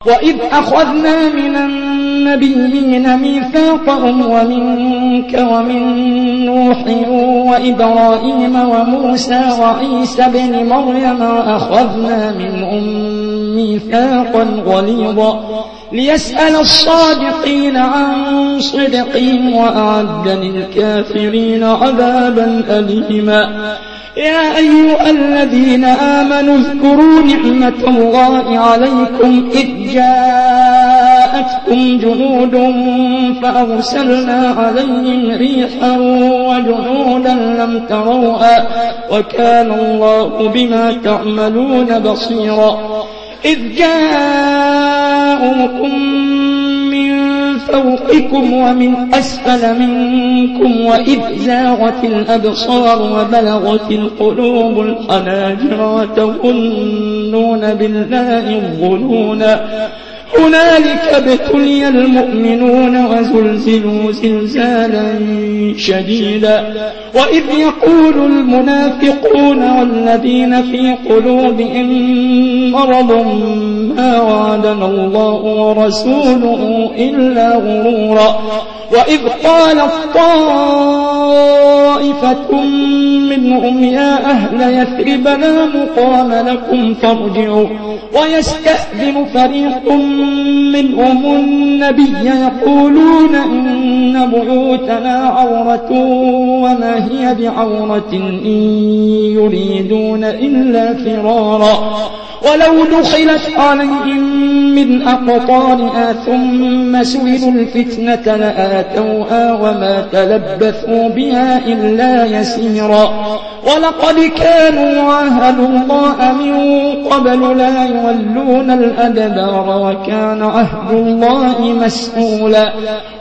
وإذ أخذنا من النبيين ميثاقهم ومنك ومن نوح وإبراهيم وموسى وعيسى بن مريم وأخذنا منهم ميثاقا غليظا ليسأل الصادقين عن صدقهم وأعد للكافرين عذابا أليما. يا أيها الذين آمنوا اذكروا نعمة الله عليكم إذ جاءتكم جنود فأرسلنا عليهم ريحا وجنودا لم تروها وكان الله بما تعملون بصيرا. إذ جاءوكم من فوقكم ومن أسفل منكم وإذ زاغت الأبصار وبلغت القلوب الحناجر وتظنون بالله الظنونا هنالك ابتلي المؤمنون وزلزلوا زلزالا شديدا. وإذ يقول المنافقون والذين في قلوبهم مرض ما وعدنا الله ورسوله إلا غرورا. وإذ قالت طائفة منهم يا أهل يثرب لا مقام لكم فارجعوا ويستأذن فريق منهم النبي يقولون إن بيوتنا عورة وما هي بعورة إن يريدون إلا فرارا. ولو دخلت عليهم من أقطارها ثم سئلوا الفتنة لآتوها وما تلبثوا بها إلا يسيرا. ولقد كانوا عاهدوا الله من قبل لا يولون الأدبار وكان عهد الله مسئولا.